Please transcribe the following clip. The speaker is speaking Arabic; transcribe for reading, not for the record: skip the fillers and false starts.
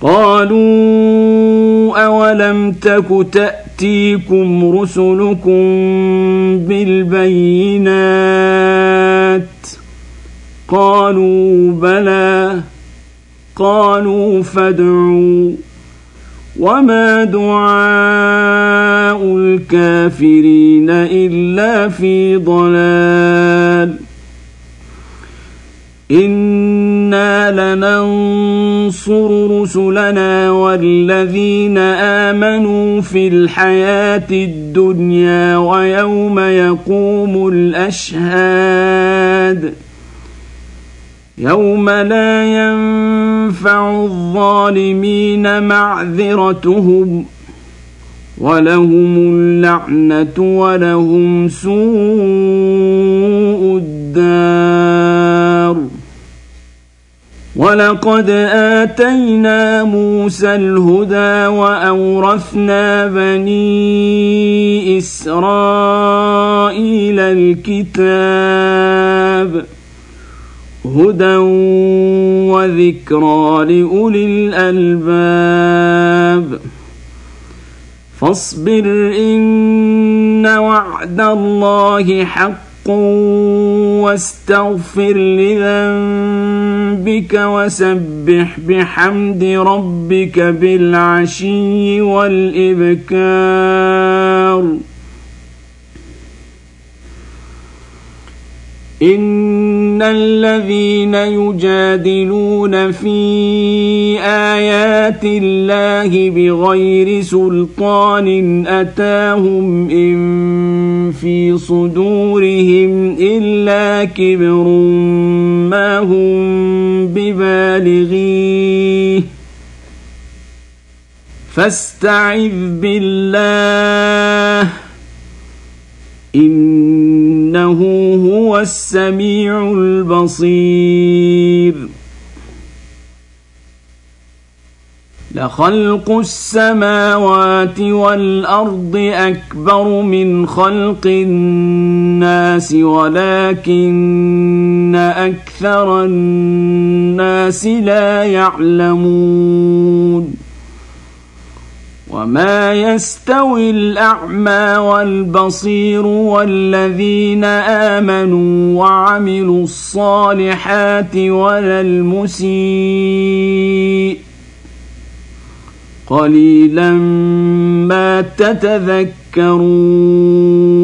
قالوا أولم تك تأتيكم رسلكم بالبينات قالوا بلى قالوا فادعوا وما دعاء الكافرين إلا في ضلال إنا لننصر رسلنا والذين آمنوا في الحياة الدنيا ويوم يقوم الأشهاد يوم لا ينفع الظالمين معذرتهم ولهم اللعنة ولهم سوء الدار ولقد آتينا موسى الهدى وأورثنا بني إسرائيل الكتاب هدى وذكرى لأولي الألباب فاصبر إن وعد الله حق واستغفر لذنبك وسبح بحمد ربك بالعشي والإبكار إن الذين يجادلون في آيات الله بغير سلطان أتاهم إن في صدورهم إلا كبر ما هم ببالغيه فاستعذ بالله إنه هو السميع البصير لخلق السماوات والأرض أكبر من خلق الناس ولكن أكثر الناس لا يعلمون وما يستوي الأعمى والبصير والذين آمنوا وعملوا الصالحات ولا المسيء قليلا ما تتذكرون